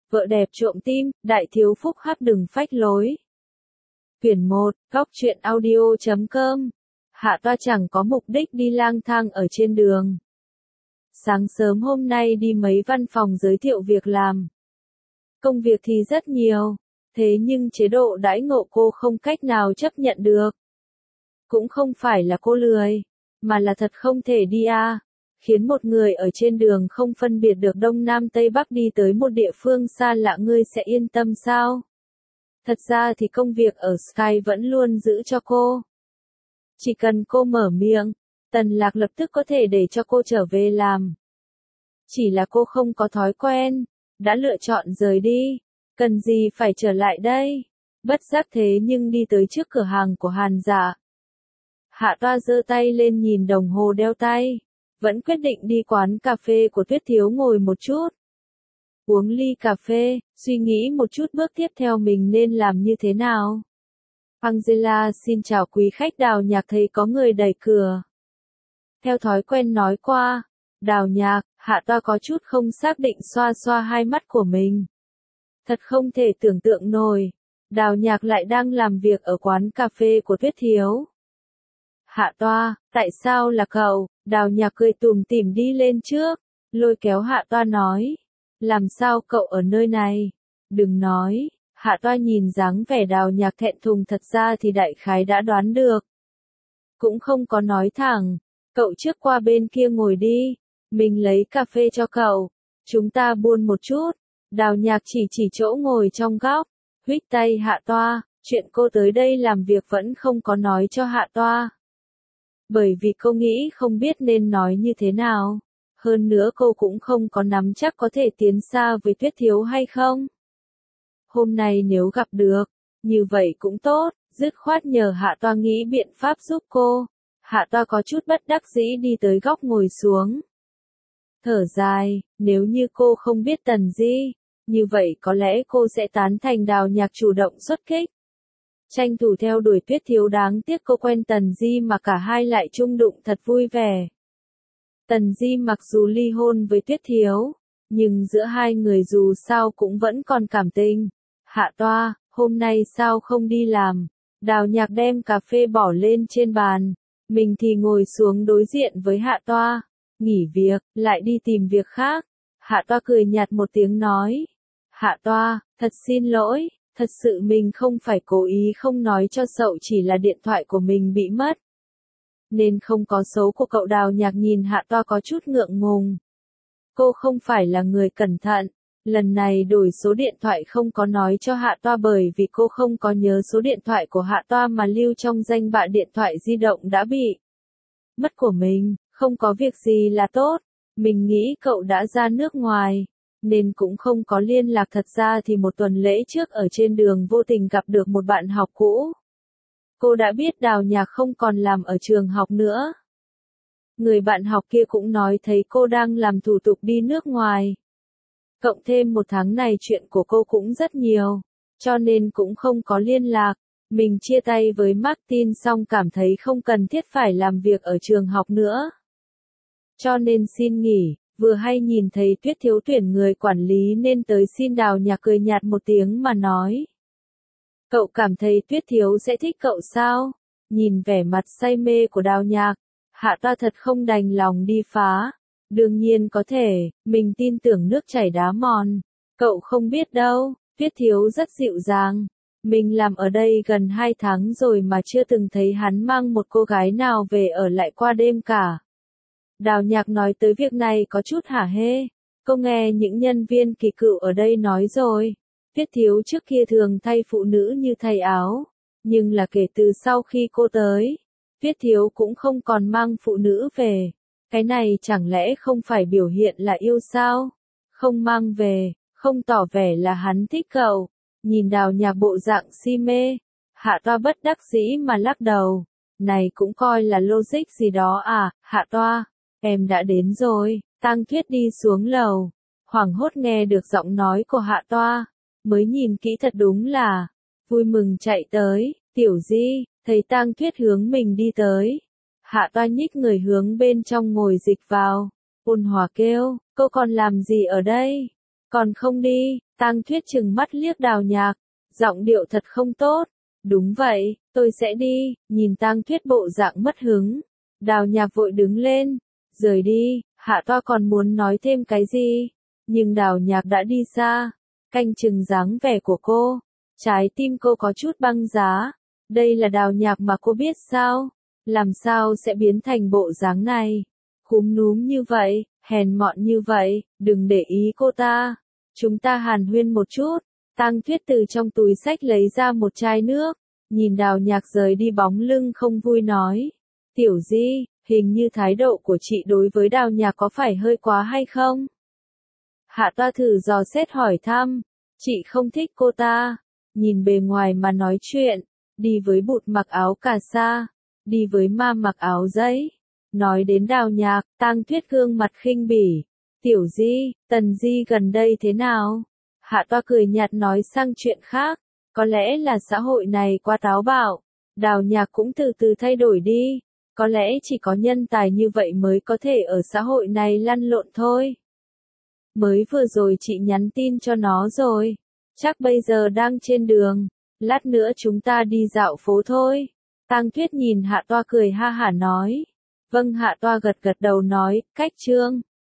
Vợ đẹp trộm tim, đại thiếu phúc hắc đừng phách lối. Quyển 1, góc truyện audio.com. Hạ Toa chẳng có mục đích đi lang thang ở trên đường. Sáng sớm hôm nay đi mấy văn phòng giới thiệu việc làm. Công việc thì rất nhiều, thế nhưng chế độ đãi ngộ cô không cách nào chấp nhận được. Cũng không phải là cô lười, mà là thật không thể đi khiến một người ở trên đường không phân biệt được Đông Nam Tây Bắc đi tới một địa phương xa lạ ngươi sẽ yên tâm sao? Thật ra thì công việc ở Sky vẫn luôn giữ cho cô. Chỉ cần cô mở miệng, Tần Lạc lập tức có thể để cho cô trở về làm. Chỉ là cô không có thói quen, đã lựa chọn rời đi, cần gì phải trở lại đây? Bất giác thế nhưng đi tới trước cửa hàng của Hàn Dạ. Hạ Toa giơ tay lên nhìn đồng hồ đeo tay, vẫn quyết định đi quán cà phê của Tuyết Thiếu ngồi một chút. Uống ly cà phê, suy nghĩ một chút bước tiếp theo mình nên làm như thế nào. Angela xin chào quý khách. Đào Nhạc thấy có người đẩy cửa. Theo thói quen nói qua, Đào Nhạc, Hạ Toa có chút không xác định xoa xoa hai mắt của mình. Thật không thể tưởng tượng nổi, Đào Nhạc lại đang làm việc ở quán cà phê của Tuyết Thiếu. Hạ Toa, tại sao là cậu? Đào Nhạc cười tủm tỉm đi lên trước, lôi kéo Hạ Toa nói. Làm sao cậu ở nơi này? Đừng nói. Hạ Toa nhìn dáng vẻ Đào Nhạc thẹn thùng thật ra thì đại khái đã đoán được. Cũng không có nói thẳng. Cậu trước qua bên kia ngồi đi. Mình lấy cà phê cho cậu. Chúng ta buôn một chút. Đào Nhạc chỉ chỗ ngồi trong góc. Huých tay Hạ Toa. Chuyện cô tới đây làm việc vẫn không có nói cho Hạ Toa. Bởi vì cô nghĩ không biết nên nói như thế nào. Hơn nữa cô cũng không có nắm chắc có thể tiến xa với Tuyết Thiếu hay không. Hôm nay nếu gặp được, như vậy cũng tốt, dứt khoát nhờ Hạ Toa nghĩ biện pháp giúp cô. Hạ Toa có chút bất đắc dĩ đi tới góc ngồi xuống. Thở dài, nếu như cô không biết Tần Di, như vậy có lẽ cô sẽ tán thành Đào Nhạc chủ động xuất kích. Tranh thủ theo đuổi Tuyết Thiếu, đáng tiếc cô quen Tần Di mà cả hai lại chung đụng thật vui vẻ. Tần Di mặc dù ly hôn với Tuyết Thiếu, nhưng giữa hai người dù sao cũng vẫn còn cảm tình. Hạ Toa, hôm nay sao không đi làm? Đào Nhạc đem cà phê bỏ lên trên bàn, mình thì ngồi xuống đối diện với Hạ Toa. Nghỉ việc, lại đi tìm việc khác. Hạ Toa cười nhạt một tiếng nói. Hạ Toa, thật xin lỗi, thật sự mình không phải cố ý không nói cho cậu, chỉ là điện thoại của mình bị mất. Nên không có số của cậu. Đào Nhạc nhìn Hạ Toa có chút ngượng ngùng. Cô không phải là người cẩn thận. Lần này đổi số điện thoại không có nói cho Hạ Toa bởi vì cô không có nhớ số điện thoại của Hạ Toa mà lưu trong danh bạ điện thoại di động đã bị mất của mình. Không có việc gì là tốt. Mình nghĩ cậu đã ra nước ngoài, nên cũng không có liên lạc. Thật ra thì một tuần lễ trước ở trên đường vô tình gặp được một bạn học cũ. Cô đã biết Đào Nhạc không còn làm ở trường học nữa. Người bạn học kia cũng nói thấy cô đang làm thủ tục đi nước ngoài. Cộng thêm một tháng này chuyện của cô cũng rất nhiều, cho nên cũng không có liên lạc. Mình chia tay với Martin xong cảm thấy không cần thiết phải làm việc ở trường học nữa. Cho nên xin nghỉ, vừa hay nhìn thấy Tuyết Thiếu tuyển người quản lý nên tới xin. Đào Nhạc cười nhạt một tiếng mà nói. Cậu cảm thấy Tuyết Thiếu sẽ thích cậu sao? Nhìn vẻ mặt say mê của Đào Nhạc, Hạ Toa thật không đành lòng đi phá. Đương nhiên có thể, mình tin tưởng nước chảy đá mòn. Cậu không biết đâu, Tuyết Thiếu rất dịu dàng. Mình làm ở đây gần 2 tháng rồi mà chưa từng thấy hắn mang một cô gái nào về ở lại qua đêm cả. Đào Nhạc nói tới việc này có chút hả hê. Cô nghe những nhân viên kỳ cựu ở đây nói rồi. Tuyết Thiếu trước kia thường thay phụ nữ như thay áo. Nhưng là kể từ sau khi cô tới, Tuyết Thiếu cũng không còn mang phụ nữ về. Cái này chẳng lẽ không phải biểu hiện là yêu sao? Không mang về, không tỏ vẻ là hắn thích cậu. Nhìn Đào Nhạc bộ dạng si mê, Hạ Toa bất đắc dĩ mà lắc đầu. Này cũng coi là logic gì đó à? Hạ Toa, em đã đến rồi. Tang Tuyết đi xuống lầu, hoảng hốt nghe được giọng nói của Hạ Toa, mới nhìn kỹ thật đúng là vui mừng chạy tới. Tiểu Di, thấy Tang Tuyết hướng mình đi tới. Hạ Toa nhích người hướng bên trong ngồi dịch vào, ôn hòa kêu, cô còn làm gì ở đây? Còn không đi? Tang Thuyết trừng mắt liếc Đào Nhạc, giọng điệu thật không tốt. Đúng vậy, tôi sẽ đi. Nhìn Tang Thuyết bộ dạng mất hứng, Đào Nhạc vội đứng lên, rời đi. Hạ Toa còn muốn nói thêm cái gì, nhưng Đào Nhạc đã đi xa. Canh chừng dáng vẻ của cô, trái tim cô có chút băng giá. Đây là Đào Nhạc mà cô biết sao? Làm sao sẽ biến thành bộ dáng này? Cúm núm như vậy, hèn mọn như vậy, đừng để ý cô ta. Chúng ta hàn huyên một chút. Tang Thuyết từ trong túi xách lấy ra một chai nước, nhìn Đào Nhạc rời đi bóng lưng không vui nói. Tiểu Di, hình như thái độ của chị đối với Đào Nhạc có phải hơi quá hay không? Hạ Toa thử dò xét hỏi thăm. Chị không thích cô ta. Nhìn bề ngoài mà nói chuyện, đi với Bụt mặc áo cà sa, đi với Ma mặc áo giấy. Nói đến Đào Nhạc, Tang Thuyết gương mặt khinh bỉ. Tiểu Di, Tần Di gần đây thế nào? Hạ Toa cười nhạt nói sang chuyện khác. Có lẽ là xã hội này quá táo bạo. Đào Nhạc cũng từ từ thay đổi đi. Có lẽ chỉ có nhân tài như vậy mới có thể ở xã hội này lăn lộn thôi. Mới vừa rồi chị nhắn tin cho nó rồi. Chắc bây giờ đang trên đường. Lát nữa chúng ta đi dạo phố thôi. Tang Thuyết nhìn Hạ Toa cười ha hả nói. Vâng, Hạ Toa gật gật đầu nói, cách chương.